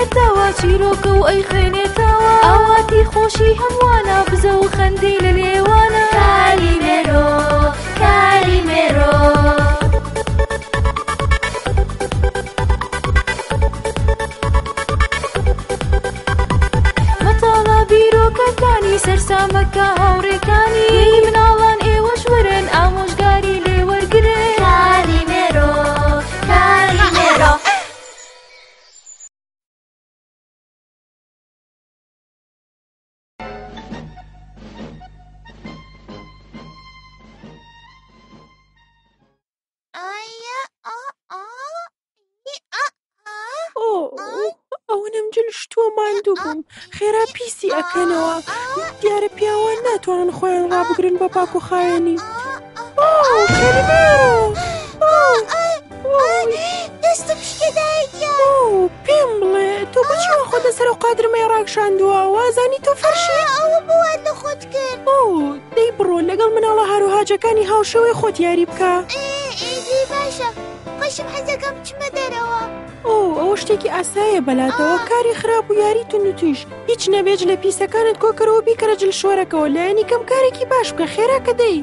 کردەوە چیرۆکە و ئەی خوێنێتەوە ئاواتی خۆشی هەموانە بزە و خەندەی لە لێوانە کالیمێرۆ کالیمێرۆ مەتاڵە بیرۆکەکانی سەرسامەکە هاوڕێکانی مناڵان ئێوەش وەرن ئامۆژگاری لێ وەرگرن کالیمێرۆ کالیمێرۆ ئەوەنم جلشتووە ماندوو بووم خێرا پیسی ئەکەنەوە دیارە پیاوان ناتوانن خۆیان ڕابگرن بە پاک و خاوێنی کەلیمێرۆ دەستم شکێدایەتیان پێم بڵێ تۆ بۆچیوە خۆ لەسەر و قادرمەی ڕاکشاندووە وازانی تۆ فەرشی ئەوە بۆوان لە خۆت کرد دەی بڕۆ لەگەڵ مناڵە هاروهاجەکانی هاوشەوەی خۆت یاری بکە ئیدی باشە خۆشم حەزەکەم بچمە دەرەوە ئەوە شتێکی ئاسایە بەلاتەوە کاری خراپ و یاری تون و تویش هیچ نەبێج لە پیسەکانت کۆکەرەوە بیکەرە جل شۆرەکەەوە لایەنی کەم کارێکی باش بکە خێرا کە دەی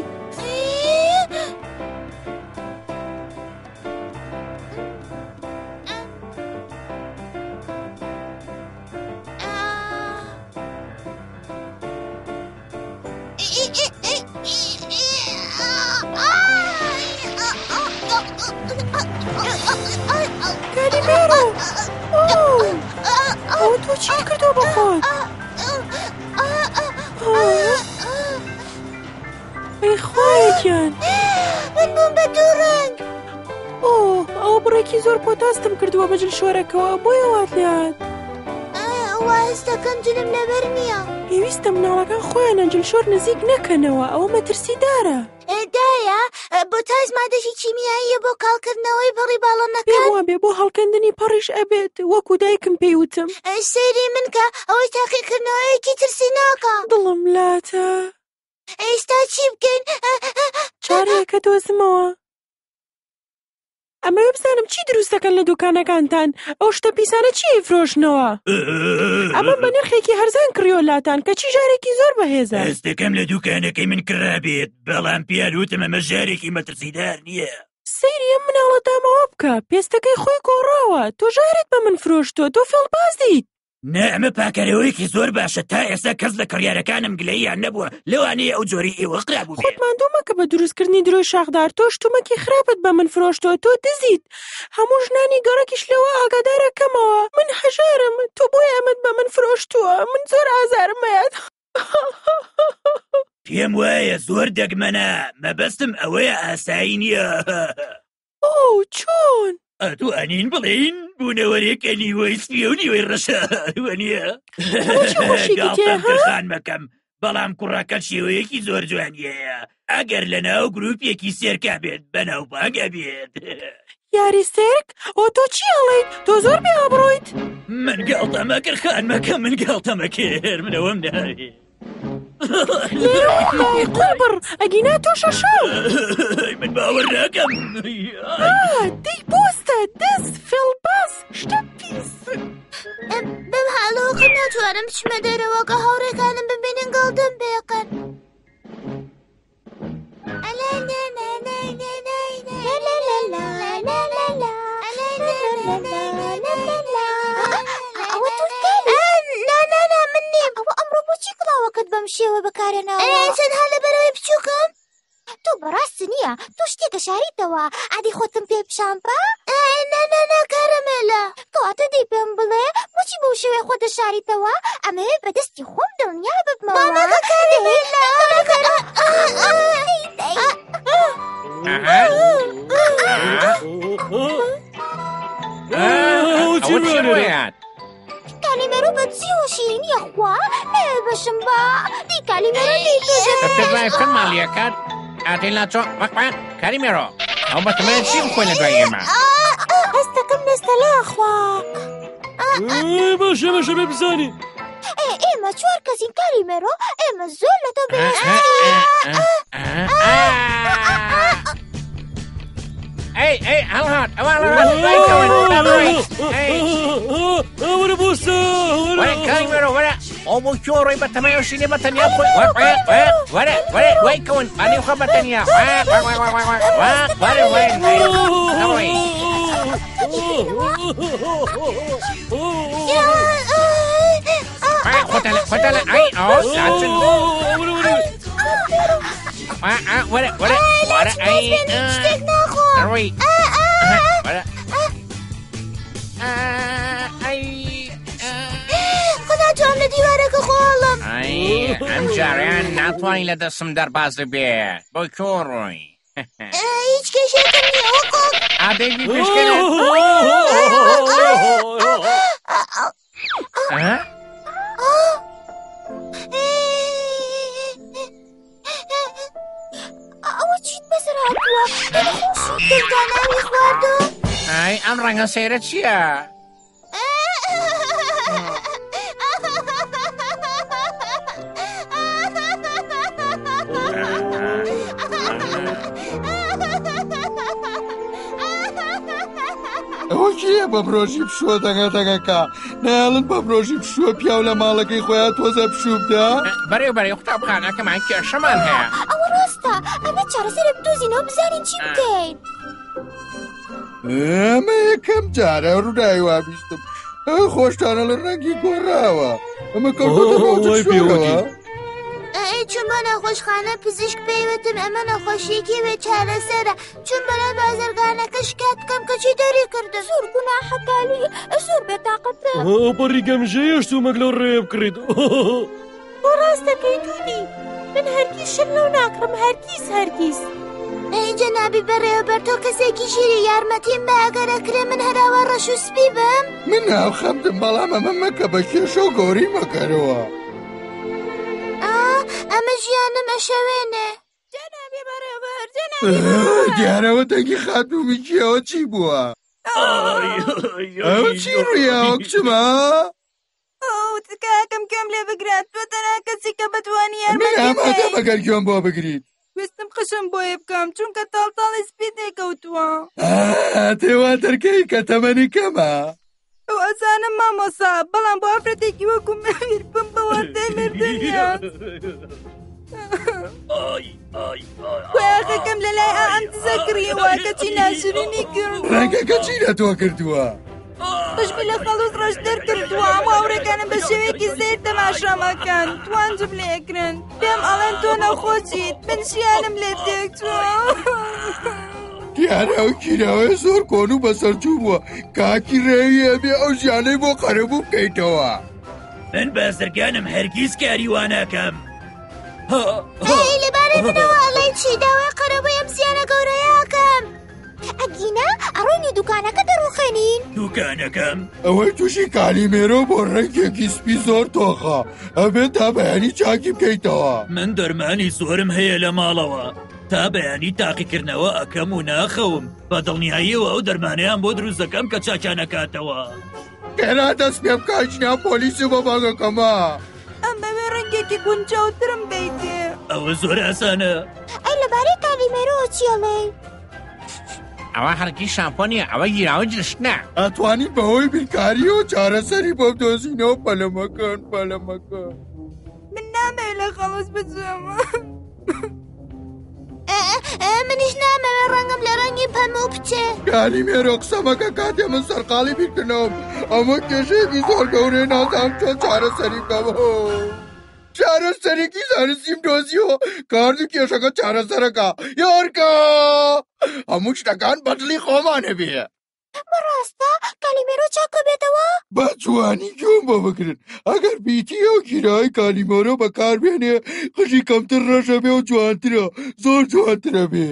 کالیمێرۆ ئەوە تۆ چی کردەوە بە خۆت ئەی خوایەکیان من بووم بە دوو ڕەنگ ئەوە بڕێکی زۆر پۆتاستم کردووە بە جل شۆرەکەەوە بۆیە وات لێهات وازدەکەم جلم لەبەر نییە پێویستە مناڵەکان خۆیانە جل شۆر نزیک نەکەنەوە ئەوە مەترسیدارە دایە بۆ تاز مادەشی چیمیاییە بۆ کاڵکردنەوەی بەڕی باڵەنەکان پێم وابێ بۆ هەڵکەندنی پەڕیش ئەبێت وەکو دایکم پێیوتم سەیری من کە ئەوەی تاقیکردنەوەیەکی ترسیناکە دڵم لاتە ئێستا چی بکەین چارەیەکە دۆزمەوە ئەمەوێ بزانم چی دروست دەکەن لە دوکانەکانتان ئەو شتە پیسانە چی فرۆشنەوە ئەمە بە نرخێکی هەرزان کڕیۆلاتان کە چی ژارێکی زۆر بەهێزە هەستەکەم لە دوکانەکەی من کرابێت بەڵام پیالوتم ئەمە ژارێکی مەترسیدار نییە سەیری ئەم مناڵەتامەوە بکە پێستەکەی خۆی گۆڕاوە تۆ ژارێت بە من فرۆشتۆ تۆ فێڵبازیت نە ئەمە پاکەرەوەیەکی زۆر باشە تا ئێستا کەس لە کڕیارەکانم گلەییان نەبووە لەوانەیە ئەو جۆری ئێوە قرابوو بێت خۆتمان دوومەکە بە دروستکردنی درۆی شاخدار تۆ شتومەکی خراپت بە من فرۆشتۆ تۆ دزیت هەموو ژنانی گەڕەکیش لەوە ئاگادارەکەمەوە من هەژارم تۆ بۆیە ئەمەت بە من فرۆشتووە من زۆر ئازارمەیەت پێم وایە زۆر دەگمەنە مەبەستم ئەوەیە ئاسایی نییە چۆن ئەتوانین بڵێین بوونەوەرێکە نیوەی سپیە و نیوەی ڕەشە وەنیە گاڵتەمکردخان مەکەم بەڵام کوڕەکە شێوەیەکی زۆر جوانیەیە ئەگەر لە ناو گروپێکی سێرکا بێت بەناو باگە بێت یاری سێرک تۆ چی هەڵێیت تۆ زۆر بێئابڕۆیت من گاڵتەمەکرد خان مەکە من گاڵتەمەکرد منەوەم ناوێ قوبڕ ئەگینا تۆ شەشە من باوەڕ ناکەم دەی پۆستە دەست فێڵباس شتە پیس بەم حاڵەوەکە ناتوانم بچمە دەرەوە کە هاوڕێکانم ببینن گاڵدەم بێقن بەم شێوە بەکارێنەوە چەندها لەبەرەوەی بچووکم تۆ بەڕاستی نییە تۆ شتێکە شاریتەوە عادی خۆتم پێ پیشانپە کارەمێلە کەواتە دەی پێم بڵێ بۆچی بەو شێوەیە خۆتە شاریتەوە ئەمەوێ بەدەستی خۆم دڵنیا ببمەوە کالیمێرۆ بەجێ و شیرینیە خوا نەوێ بەشم بە دی کالیمێرۆ دەپێ فەرماڵیەکات ئاتێلا چۆ وەقوان کالیمێرۆ ئەو بەتەمەنێت چی بخۆین لە دوای ئێمە هەستەکەم نێستەلا خوا باشە باشە بێ بزانی ئێمە چوار کەسین کالیمێرۆ ئێمە زۆر لە تۆ ئەی هەڵهات ئەوە کالیمێرۆ وەرە ئەو بۆ کۆڕی بە تەمایۆشینێ بە تەنیا خۆی وەرە دوای کەون بانێ خۆ بە تەنیا خۆتەلە ئای ئەو ساچن وەرە ئای ڕۆی وەرە خدا توام لە دیوارەکە خۆڵم ئەم جاریان ناتوانین لە دەستم دەرباز بێت بۆ کۆڕۆی هیچ کێشێکم نییە وەکۆک ئادەیبی پێشکەنە ئەوە چیت بەسەر هاتووە خۆشی دڵداناوی خواردۆ ئای ئەم ڕەنگە سەیرە چییە؟ ئەوە کێ بە برۆژی پشووە دەگەکە ناڵن بە برۆژی پشووە پیاو لە ماڵەکەی خۆیان تۆزە پشوو بدە بەرەو قوتابخانەکەمان کێشەمان هەیە ئەوە ڕاستە ئەمە چارەسەرێ بدۆزینەوە بزانین چی بکەین ئەمە یەکەم جارە ڕووداوی وابیستم ئەو خۆشتانە لە ڕەنگی گۆڕاوە ئەمە کەوتەوە چون بە نەخۆشخانە پزیشک پێیوتم ئەمە نەخۆشیەکی وێ چارەسەرە چون بەلای بازرگانەکە شکات بکەم کە چی دەری کردە زۆر گوناحەکالی زۆر بێتاقەتە بەڕی گەمژەیەش تومەک لەو ڕێ بکڕیت بۆ ڕاستەکەی دودی من هەرگیز شر لەو ناکڕم هەرگیز اینجا نابی بەڕێوەبەر تۆ کەسێکی ژیری یارمەتیم بە ئەگەرەکرێ من هەراوە ڕەش و سپی بم من ناو خەمتم بەڵام ئەمە مەکە بە کێشە و گۆری مەکەرەوە ئەمە ژیانمە شەوێنێ جەنابێ بەڕێوەبەر دیارەوە دەنگی خاتومی کیەوە چی بووە ئەو چی ڕوویەوە کچمە تکاکەم کەم لێ بگرات تۆ تەنها کەسی کە بەتوانی من ئەمەدە بەگەر گوێم بۆ بگریت وێستم خشم بۆیە بکەم چونکە تاڵتاڵی سپی تێکەوتووە تێوا دەرکەی کە تەمەنی کەمە ئەو ئەزانم مامۆسا بەڵام بۆ ئافرەتێکی وەکو مەویر بم بەوەردەی مردنیە خۆیاخەکەم لە لای ئەم دزە کڕیەوە کەچی ناشرینی کرد ڕەنگەکە چی لە تۆ کردووە خشمی لە خەڵوت ڕۆژدەر کردووە هەموو هاوڕێکانم بە شێوەیەکی سیر تەماشامەکەن توانجم لێکرن پێم ئەڵێن تۆ نەخۆشیت من ژیانم لێ تێکچووە دیارە ئەو کیراوەیە زۆر کۆن و بەسەرچوو بووە کاکی ڕێوی ئەبێ ئەو ژیانەی بۆ قەرەبوو بکەیتەوە من بازرگانم هەرگیز کاری وا ناکەم لەبارەی منەوە ئەڵێ چی داوای قەرەبووی ئەم زیانە گەورەیەکەم ئەگینا ئەڕۆینی دوکانەکە دەڕوخێنین دوکانەکەم ئەوەی تووشی کالیمێرۆ بۆ ڕێکێکی سپی زۆر تۆخە ئەبێت تا بەیانی چاکی بکەیتەوە من دەرمانی زۆرم هەیە لە ماڵەوە تا بەیانی تاقیکردنەوە ئەکەم و ناخەوم بە دڵنیاییەوە ئەو دەرمانیان بۆ دروستەکەم کە چاچان نەکاتەوە کێرا دەست پێ بکاچنیا پۆلیسی بۆ باگەکەمە ئەم بەوێ ڕەنگێکی گونجاوترم بیتێ ئەوە زۆر ئاسانە ئەی لەبارەی کالیمێرۆ چیڵێ ئەوە هەرگی شامپۆنیە ئەوە گیراوە جشتە ئەتوانی بەهۆی بیرکاری و چارەسەری بۆ بدۆزینەوە پەلەمەکەن من نامەوێت لە خەڵوس بچێمە منیش نامەوێ ڕەنگم لە ڕەنگی پەمە و بچێ کالیمێرۆ قسەمەکە کاتێ من سەرقاڵی بیرکردنەوە ئەمە کێشەیەکی زۆر گەورەی نازانم چۆن چارەسەری بکەمەوە چارەسەرێکی زانستیم دۆزیەوە کارد و کێشەکە چارەسەرەکە یارکە هەموو شتەکان بەدڵی خۆمانە بێ بەڕاستە کالیمێرۆ چاکە بێتەوە بە جوانی گوێم بۆ بگرن ئەگەر بیتی ئەو گیرای کالیمۆرۆ بەکاربێنێ قژی کەمتر ڕەشە بێ و جوانترە زۆر جوانترە بێ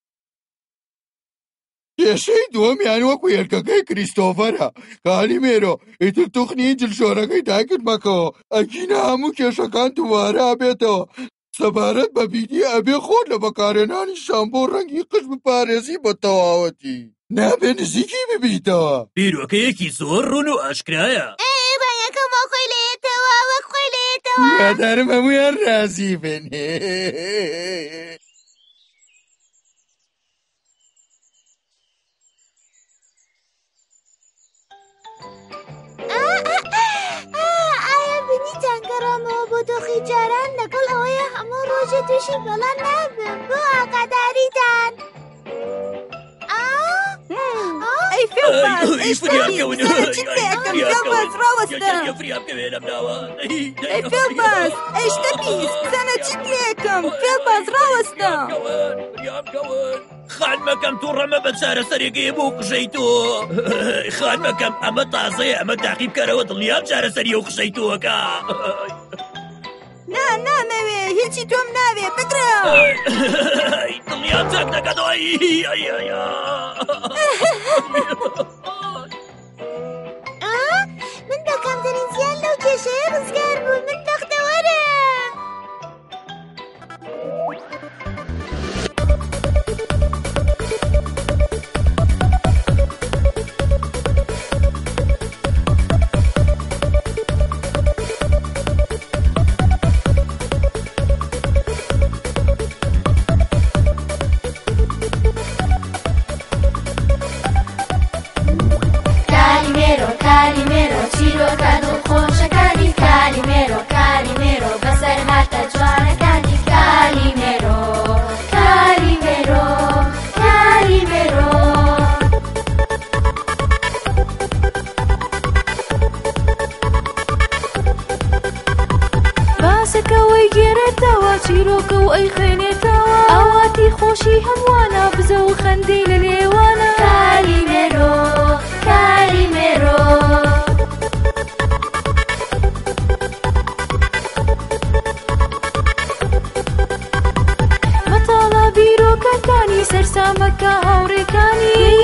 کێشەی دووەمیان وەکو هێلکەکەی کریستۆفەرە کالیمێرۆ ئیتر توخنی جلشۆرەکەی داکرد مەکەوە ئەگینە هەموو کێشەکان دووارە بێتەوە سەبارەت بە بیتی ئەبێ خۆت لە بەکارهێنانی شامپۆ ڕەنگی قژ بپارێزی بە تەواوەتی نابێ نزیکی ببیتەوە بیرۆکەیەکی زۆر ڕوون و ئاشکرایە بایەکەم وە خۆی لێتەوە وەک خۆی لێتەوە وادارم هەمویان ڕازی بن ئایا ئاخی جاران لەگەڵ ئەوەیە هەموو ڕۆژە تووشی بەڵام نابم بۆ ئاگاداریتان. ئەی فێڵباز ئەیشتەبیست سەرە چیت لێکم فێڵباز ڕاوەستە. ئەی فێڵباز ئەیشتەبیست سەرە چیت لێکم فێڵباز ڕاوەستە. خانمەکەم توو ڕەمە بە چارەسەرێکی بۆ قژەیتۆ. خانمەکەم ئەمە تازەیە ئەمە تاقی بکەرەوە دڵنیام چارەسەری و قژەیتۆکە. نامەوێ هیچی تۆم ناوێ بگرە. دڵنیام چاک دەکەدەوەی. من بە کەمترین زیان لەو کێشەیە ڕزگار بوو. من بەختەوەرم. کالیمێرۆ چیرۆکە دڵخۆشەکانی کالیمێرۆ بەسەر هاتە جوانەکانی کالیمێرۆ. باسەکەوەی گێرێتەوە چیرۆکە و ئەی خوێنێتەوە ئاواتی خۆشی هەمووانە بزە و خەندەی لە لێوانە. کالیمێرۆ بەتاڵە بیرۆکەکانی سەرسامەکە هاوڕێکانی